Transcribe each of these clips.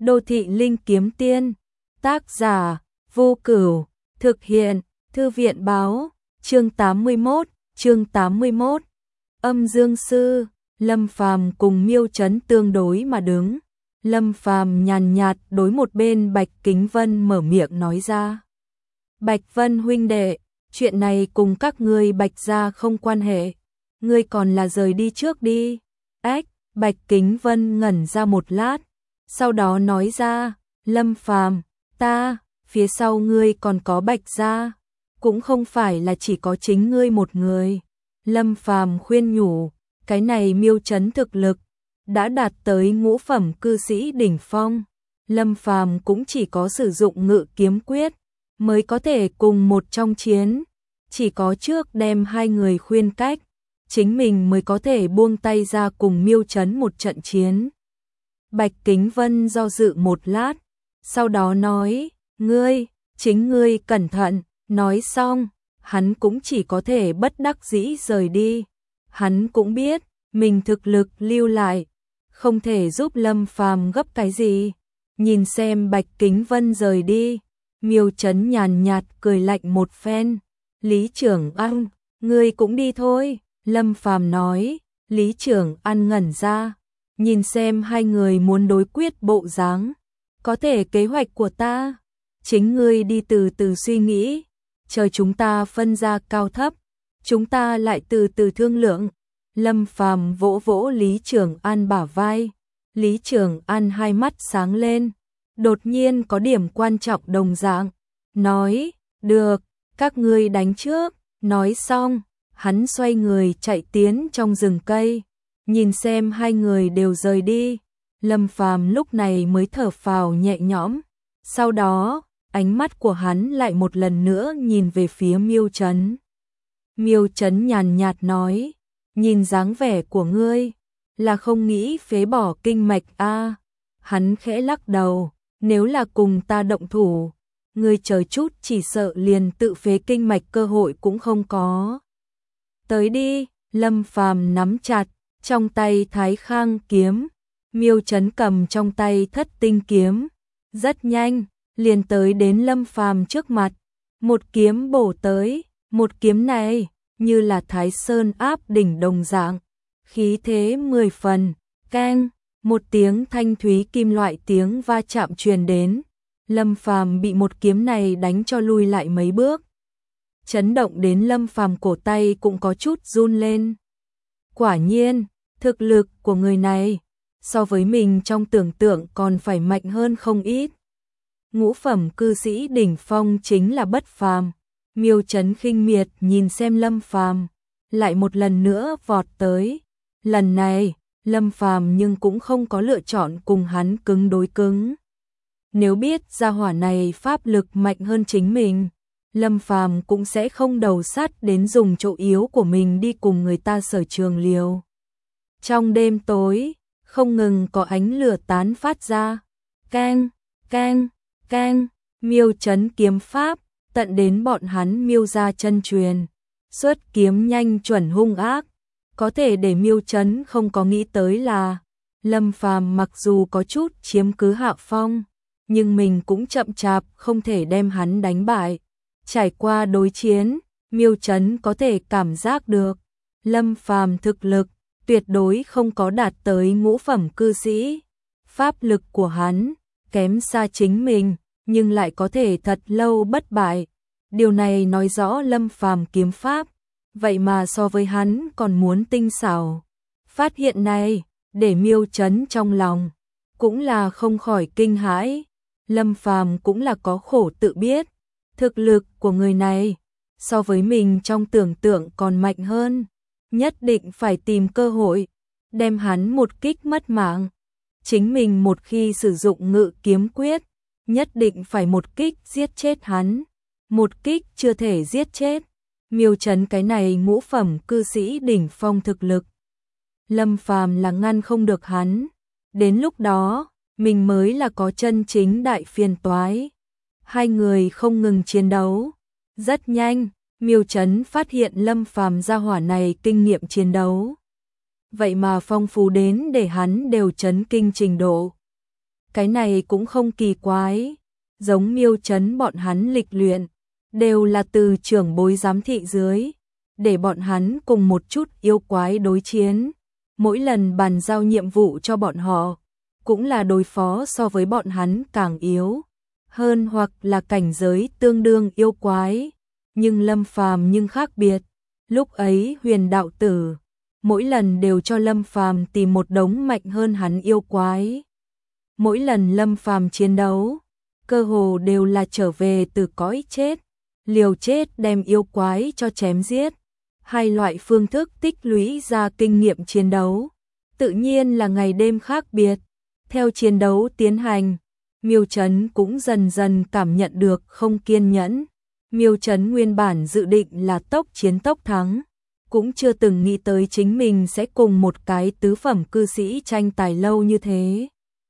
Đô thị linh kiếm tiên. Tác giả Vô Cửu. Thực hiện Thư viện Báo. Chương 81. Âm Dương Sư. Lâm Phàm cùng Miêu Trấn tương đối mà đứng. Lâm Phàm nhàn nhạt đối một bên Bạch Kính Vân mở miệng nói ra. Bạch Vân huynh đệ, chuyện này cùng các ngươi Bạch gia không quan hệ. Ngươi còn là rời đi trước đi. Ách, Bạch Kính Vân ngẩn ra một lát. Sau đó nói ra, Lâm Phàm, phía sau ngươi còn có Bạch gia, cũng không phải là chỉ có chính ngươi một người. Lâm Phàm khuyên nhủ, cái này Miêu Trấn thực lực đã đạt tới ngũ phẩm cư sĩ đỉnh phong. Lâm Phàm cũng chỉ có sử dụng Ngự Kiếm Quyết mới có thể cùng một trong chiến, chỉ có trước đem hai người khuyên cách, chính mình mới có thể buông tay ra cùng Miêu Trấn một trận chiến. Bạch Kính Vân do dự một lát, sau đó nói, chính ngươi cẩn thận. Nói xong, hắn cũng chỉ có thể bất đắc dĩ rời đi. Hắn cũng biết, mình thực lực lưu lại, không thể giúp Lâm Phàm gấp cái gì. Nhìn xem Bạch Kính Vân rời đi, Miêu Trấn nhàn nhạt cười lạnh một phen. Lý Trưởng An, ngươi cũng đi thôi. Lâm Phàm nói. Lý Trưởng An ngẩn ra, nhìn xem hai người muốn đối quyết bộ dáng. Có thể kế hoạch của ta, chính ngươi đi từ từ suy nghĩ. Chờ chúng ta phân ra cao thấp, chúng ta lại từ từ thương lượng. Lâm Phàm vỗ vỗ Lý Trường An bả vai. Lý Trường An hai mắt sáng lên, đột nhiên có điểm quan trọng đồng dạng. Nói, được, các ngươi đánh trước. Nói xong, hắn xoay người chạy tiến trong rừng cây. Nhìn xem hai người đều rời đi, Lâm Phàm lúc này mới thở phào nhẹ nhõm. Sau đó, ánh mắt của hắn lại một lần nữa nhìn về phía Miêu Trấn. Miêu Trấn nhàn nhạt nói, nhìn dáng vẻ của ngươi, là không nghĩ phế bỏ kinh mạch a? Hắn khẽ lắc đầu, nếu là cùng ta động thủ, ngươi chờ chút chỉ sợ liền tự phế kinh mạch cơ hội cũng không có. Tới đi. Lâm Phàm nắm chặt trong tay Thái Khang kiếm, Miêu Trấn cầm trong tay Thất Tinh kiếm, rất nhanh liền tới đến Lâm Phàm trước mặt, một kiếm bổ tới. Một kiếm này như là Thái Sơn áp đỉnh đồng dạng, khí thế 10 phần. Keng, một tiếng thanh thúy kim loại tiếng va chạm truyền đến. Lâm Phàm bị một kiếm này đánh cho lui lại mấy bước, chấn động đến Lâm Phàm cổ tay cũng có chút run lên. Quả nhiên, thực lực của người này so với mình trong tưởng tượng còn phải mạnh hơn không ít. Ngũ phẩm cư sĩ đỉnh phong chính là bất phàm. Miêu Trấn khinh miệt nhìn xem Lâm Phàm, lại một lần nữa vọt tới. Lần này, Lâm Phàm nhưng cũng không có lựa chọn cùng hắn cứng đối cứng. Nếu biết gia hỏa này pháp lực mạnh hơn chính mình, Lâm Phàm cũng sẽ không đầu sát đến dùng chỗ yếu của mình đi cùng người ta sở trường liều. Trong đêm tối, không ngừng có ánh lửa tán phát ra. Keng, keng, keng, Miêu Trấn kiếm pháp, tận đến bọn hắn Miêu gia chân truyền, xuất kiếm nhanh chuẩn hung ác. Có thể để Miêu Trấn không có nghĩ tới là, Lâm Phàm mặc dù có chút chiếm cứ hạ phong, nhưng mình cũng chậm chạp không thể đem hắn đánh bại. Trải qua đối chiến, Miêu Trấn có thể cảm giác được, Lâm Phàm thực lực tuyệt đối không có đạt tới ngũ phẩm cư sĩ. Pháp lực của hắn kém xa chính mình, nhưng lại có thể thật lâu bất bại. Điều này nói rõ Lâm Phàm kiếm pháp, vậy mà so với hắn còn muốn tinh xảo. Phát hiện này, để Miêu Trấn trong lòng cũng là không khỏi kinh hãi. Lâm Phàm cũng là có khổ tự biết, thực lực của người này so với mình trong tưởng tượng còn mạnh hơn. Nhất định phải tìm cơ hội đem hắn một kích mất mạng. Chính mình một khi sử dụng Ngự Kiếm Quyết, nhất định phải một kích giết chết hắn. Một kích chưa thể giết chết Miêu Trấn cái này ngũ phẩm cư sĩ đỉnh phong thực lực, Lâm Phàm là ngăn không được hắn. Đến lúc đó, mình mới là có chân chính đại phiền toái. Hai người không ngừng chiến đấu. Rất nhanh, Miêu Trấn phát hiện Lâm Phàm gia hỏa này kinh nghiệm chiến đấu, vậy mà phong phú đến để hắn đều chấn kinh trình độ. cái này cũng không kỳ quái, giống Miêu Trấn bọn hắn lịch luyện, đều là từ trưởng bối giám thị dưới, để bọn hắn cùng một chút yêu quái đối chiến, mỗi lần bàn giao nhiệm vụ cho bọn họ, cũng là đối phó so với bọn hắn càng yếu hơn hoặc là cảnh giới tương đương yêu quái, nhưng Lâm Phàm nhưng khác biệt, lúc ấy Huyền đạo tử mỗi lần đều cho Lâm Phàm tìm một đống mạnh hơn hắn yêu quái. Mỗi lần Lâm Phàm chiến đấu, cơ hồ đều là trở về từ cõi chết, liều chết đem yêu quái cho chém giết, hai loại phương thức tích lũy ra kinh nghiệm chiến đấu, tự nhiên là ngày đêm khác biệt. Theo chiến đấu tiến hành, Miêu Trấn cũng dần dần cảm nhận được không kiên nhẫn. Miêu Trấn nguyên bản dự định là tốc chiến tốc thắng, cũng chưa từng nghĩ tới chính mình sẽ cùng một cái tứ phẩm cư sĩ tranh tài lâu như thế.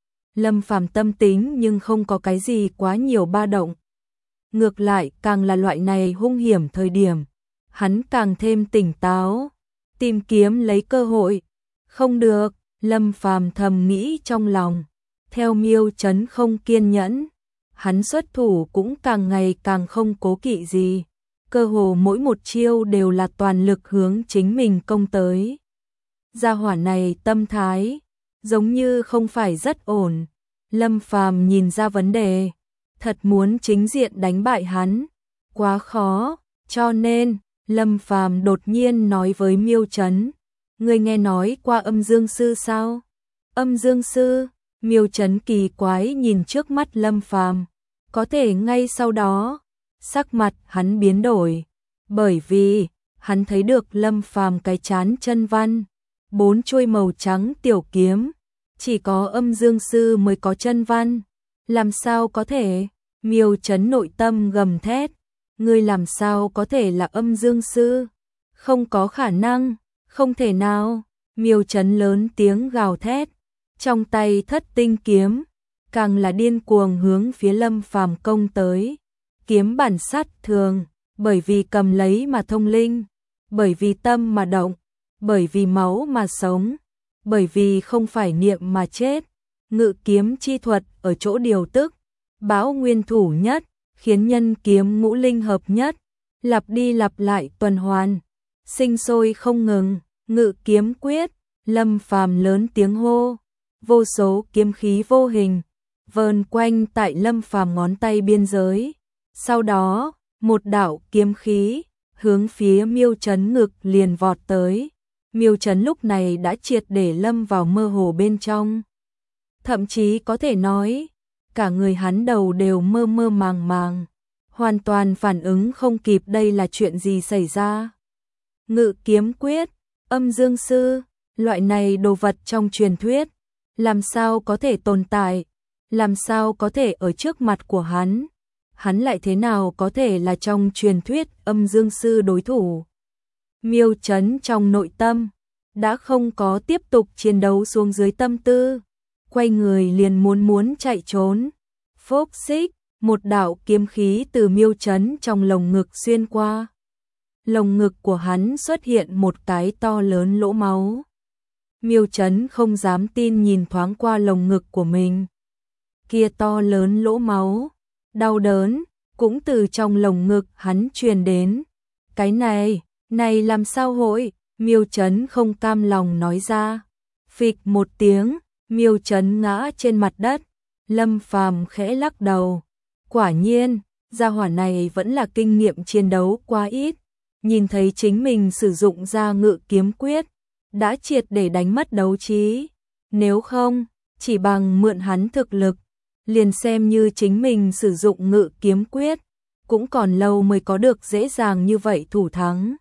Lâm Phàm tâm tính nhưng không có cái gì quá nhiều ba động. Ngược lại càng là loại này hung hiểm thời điểm, hắn càng thêm tỉnh táo, tìm kiếm lấy cơ hội. Không được, Lâm Phàm thầm nghĩ trong lòng, theo Miêu Trấn không kiên nhẫn, hắn xuất thủ cũng càng ngày càng không cố kỵ gì, cơ hồ mỗi một chiêu đều là toàn lực hướng chính mình công tới. Gia hỏa này tâm thái giống như không phải rất ổn. Lâm Phàm nhìn ra vấn đề, thật muốn chính diện đánh bại hắn, quá khó, cho nên Lâm Phàm đột nhiên nói với Miêu Trấn, ngươi nghe nói qua Âm Dương Sư sao? Âm Dương Sư? Miêu Trấn kỳ quái nhìn trước mắt Lâm Phàm, có thể ngay sau đó, sắc mặt hắn biến đổi, bởi vì hắn thấy được Lâm Phàm cái chán chân văn, 4 chuôi màu trắng tiểu kiếm, chỉ có Âm Dương Sư mới có chân văn, làm sao có thể? Miêu Trấn nội tâm gầm thét, ngươi làm sao có thể là Âm Dương Sư? Không có khả năng, không thể nào. Miêu Trấn lớn tiếng gào thét, trong tay Thất Tinh kiếm càng là điên cuồng hướng phía Lâm Phàm công tới. Kiếm bản sát thường, bởi vì cầm lấy mà thông linh, bởi vì tâm mà động, bởi vì máu mà sống, bởi vì không phải niệm mà chết. Ngự kiếm chi thuật ở chỗ điều tức, bão nguyên thủ nhất, khiến nhân kiếm ngũ linh hợp nhất, lặp đi lặp lại tuần hoàn, sinh sôi không ngừng. Ngự kiếm quyết, Lâm Phàm lớn tiếng hô, vô số kiếm khí vô hình vờn quanh tại Lâm Phàm ngón tay biên giới. Sau đó, một đạo kiếm khí hướng phía Miêu Trấn ngực liền vọt tới. Miêu Trấn lúc này đã triệt để lâm vào mơ hồ bên trong. Thậm chí có thể nói, cả người hắn đầu đều mơ mơ màng màng, hoàn toàn phản ứng không kịp đây là chuyện gì xảy ra. Ngự kiếm quyết, Âm Dương Sư, loại này đồ vật trong truyền thuyết, làm sao có thể tồn tại, làm sao có thể ở trước mặt của hắn lại thế nào có thể là trong truyền thuyết Âm Dương Sư đối thủ. Miêu Trấn trong nội tâm đã không có tiếp tục chiến đấu xuống dưới tâm tư, quay người liền muốn chạy trốn. Phốc xích, một đạo kiếm khí từ Miêu Trấn trong lồng ngực xuyên qua. Lồng ngực của hắn xuất hiện một cái to lớn lỗ máu. Miêu Trấn không dám tin nhìn thoáng qua lồng ngực của mình. Kia to lớn lỗ máu, đau đớn cũng từ trong lồng ngực hắn truyền đến. Cái này làm sao hội? Miêu Trấn không cam lòng nói ra. Phịch một tiếng, Miêu Trấn ngã trên mặt đất. Lâm Phàm khẽ lắc đầu. Quả nhiên, gia hỏa này vẫn là kinh nghiệm chiến đấu quá ít. Nhìn thấy chính mình sử dụng ra ngự kiếm quyết, đã triệt để đánh mất đấu trí. Nếu không, chỉ bằng mượn hắn thực lực, liền xem như chính mình sử dụng ngự kiếm quyết, cũng còn lâu mới có được dễ dàng như vậy thủ thắng.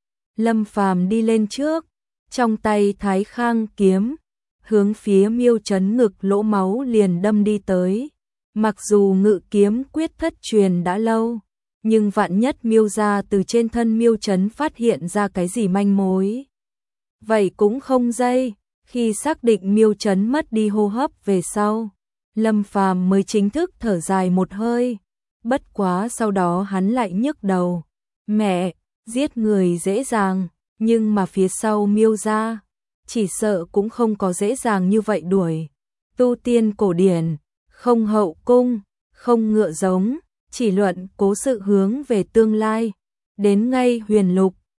Lâm Phàm đi lên trước, trong tay Thái Khang kiếm, hướng phía Miêu Trấn ngực lỗ máu liền đâm đi tới. Mặc dù ngự kiếm quyết thất truyền đã lâu, nhưng vạn nhất Miêu gia từ trên thân Miêu Trấn phát hiện ra cái gì manh mối. Vậy cũng không dây, khi xác định Miêu Trấn mất đi hô hấp về sau, Lâm Phàm mới chính thức thở dài một hơi. Bất quá sau đó hắn lại nhức đầu. Mẹ, giết người dễ dàng, nhưng mà phía sau Miêu gia, chỉ sợ cũng không có dễ dàng như vậy đuổi. Tu tiên cổ điển, không hậu cung, không ngựa giống, chỉ luận cố sự hướng về tương lai. Đến ngay Huyền Lục,